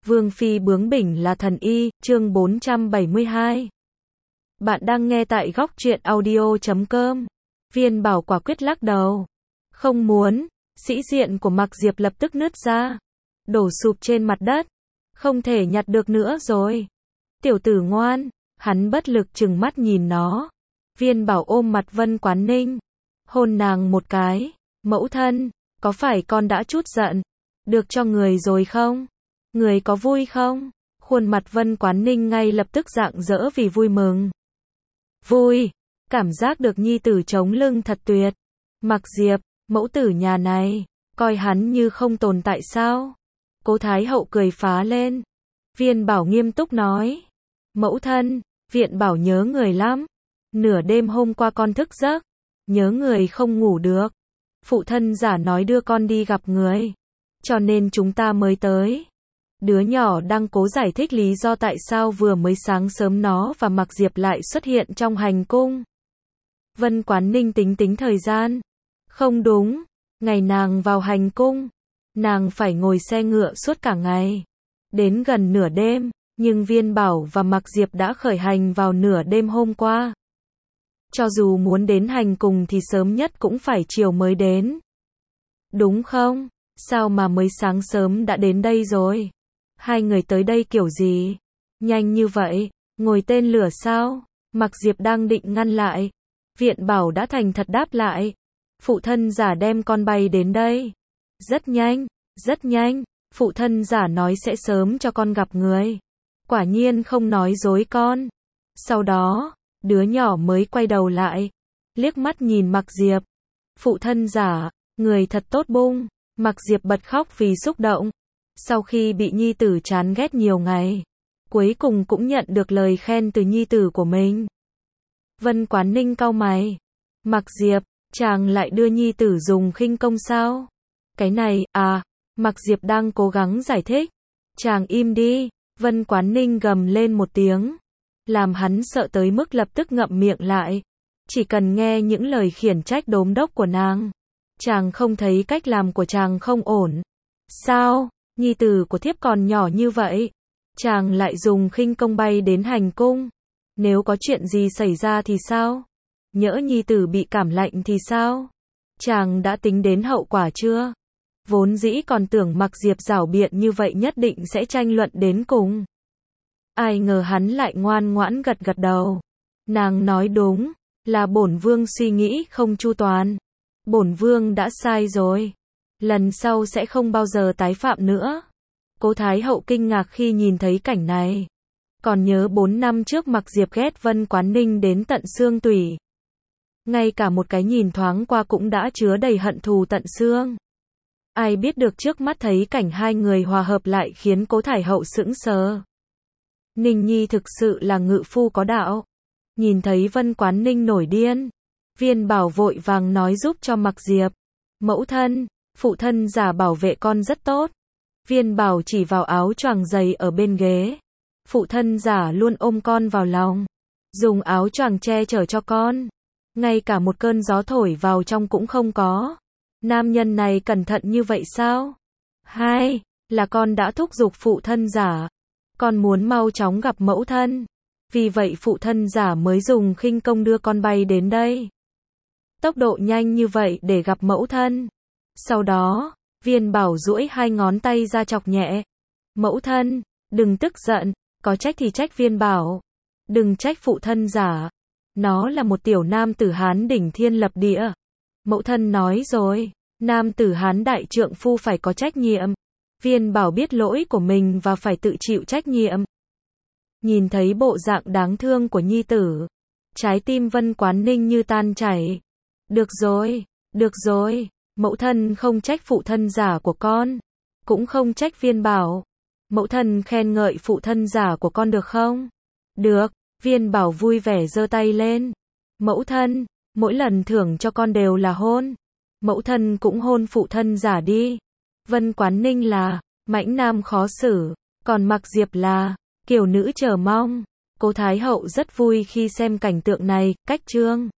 Vương phi bướng bỉnh là thần y, chương 472. Bạn đang nghe tại góc truyện audio.com. Viên Bảo quả quyết lắc đầu. Không muốn, sĩ diện của Mạc Diệp lập tức nứt ra, đổ sụp trên mặt đất. Không thể nhặt được nữa rồi. Tiểu tử ngoan, hắn bất lực trừng mắt nhìn nó. Viên Bảo ôm mặt Vân Quán Ninh, hôn nàng một cái. Mẫu thân, có phải con đã chút giận được cho người rồi không? Người có vui không? Khuôn mặt Vân Quán Ninh ngay lập tức rạng rỡ vì vui mừng. Vui, cảm giác được nhi tử chống lưng thật tuyệt. Mạc Diệp, mẫu tử nhà này, coi hắn như không tồn tại sao? Cố Thái Hậu cười phá lên. Viên Bảo nghiêm túc nói. Mẫu thân, Viện Bảo nhớ người lắm. Nửa đêm hôm qua con thức giấc, nhớ người không ngủ được. Phụ thân giả nói đưa con đi gặp người, cho nên chúng ta mới tới. Đứa nhỏ đang cố giải thích lý do tại sao vừa mới sáng sớm nó và Mạc Diệp lại xuất hiện trong hành cung. Vân Quán Ninh tính thời gian. Không đúng, ngày nàng vào hành cung, nàng phải ngồi xe ngựa suốt cả ngày. Đến gần nửa đêm, nhưng Viên Bảo và Mạc Diệp đã khởi hành vào nửa đêm hôm qua. Cho dù muốn đến hành cùng thì sớm nhất cũng phải chiều mới đến. Đúng không? Sao mà mới sáng sớm đã đến đây rồi? Hai người tới đây kiểu gì? Nhanh như vậy, ngồi tên lửa sao? Mạc Diệp đang định ngăn lại. Viện Bảo đã thành thật đáp lại. Phụ thân giả đem con bay đến đây. Rất nhanh, phụ thân giả nói sẽ sớm cho con gặp người. Quả nhiên không nói dối con. Sau đó, đứa nhỏ mới quay đầu lại, liếc mắt nhìn Mạc Diệp. Phụ thân giả, người thật tốt bung. Mạc Diệp bật khóc vì xúc động. Sau khi bị nhi tử chán ghét nhiều ngày, cuối cùng cũng nhận được lời khen từ nhi tử của mình. Vân Quán Ninh cau mày. Mạc Diệp, chàng lại đưa nhi tử dùng khinh công sao? Cái này, Mạc Diệp đang cố gắng giải thích. Chàng im đi. Vân Quán Ninh gầm lên một tiếng, làm hắn sợ tới mức lập tức ngậm miệng lại. Chỉ cần nghe những lời khiển trách đốm đốc của nàng, chàng không thấy cách làm của chàng không ổn. Sao? Nhi tử của thiếp còn nhỏ như vậy, chàng lại dùng khinh công bay đến hành cung. Nếu có chuyện gì xảy ra thì sao? Nhỡ nhi tử bị cảm lạnh thì sao? Chàng đã tính đến hậu quả chưa? Vốn dĩ còn tưởng Mạc Diệp giảo biện như vậy nhất định sẽ tranh luận đến cùng. Ai ngờ hắn lại ngoan ngoãn gật đầu. Nàng nói đúng, là bổn vương suy nghĩ không chu toàn. Bổn vương đã sai rồi. Lần sau sẽ không bao giờ tái phạm nữa. Cố Thái Hậu kinh ngạc khi nhìn thấy cảnh này. Còn nhớ 4 năm trước Mạc Diệp ghét Vân Quán Ninh đến tận xương tủy. Ngay cả một cái nhìn thoáng qua cũng đã chứa đầy hận thù tận xương. Ai biết được trước mắt thấy cảnh hai người hòa hợp lại khiến Cố Thái Hậu sững sờ. Ninh Nhi thực sự là ngự phu có đạo. Nhìn thấy Vân Quán Ninh nổi điên, Viên Bảo vội vàng nói giúp cho Mạc Diệp. Mẫu thân, phụ thân giả bảo vệ con rất tốt. Viên Bảo chỉ vào áo choàng dày ở bên ghế. Phụ thân giả luôn ôm con vào lòng, dùng áo choàng che chở cho con. Ngay cả một cơn gió thổi vào trong cũng không có. Nam nhân này cẩn thận như vậy sao? Hai, là con đã thúc giục phụ thân giả. Con muốn mau chóng gặp mẫu thân. Vì vậy phụ thân giả mới dùng khinh công đưa con bay đến đây. Tốc độ nhanh như vậy để gặp mẫu thân. Sau đó, Viên Bảo duỗi hai ngón tay ra chọc nhẹ. Mẫu thân, đừng tức giận, có trách thì trách Viên Bảo. Đừng trách phụ thân giả. Nó là một tiểu nam tử Hán đỉnh thiên lập địa. Mẫu thân nói rồi, nam tử Hán đại trượng phu phải có trách nhiệm. Viên Bảo biết lỗi của mình và phải tự chịu trách nhiệm. Nhìn thấy bộ dạng đáng thương của nhi tử, trái tim Vân Quán Ninh như tan chảy. Được rồi, mẫu thân không trách phụ thân giả của con, cũng không trách Viên Bảo. Mẫu thân khen ngợi phụ thân giả của con được không? Được, Viên Bảo vui vẻ giơ tay lên. Mẫu thân, mỗi lần thưởng cho con đều là hôn. Mẫu thân cũng hôn phụ thân giả đi. Vân Quán Ninh là mãnh nam khó xử, còn Mạc Diệp là kiều nữ chờ mong. Cố Thái Hậu rất vui khi xem cảnh tượng này. Cách chương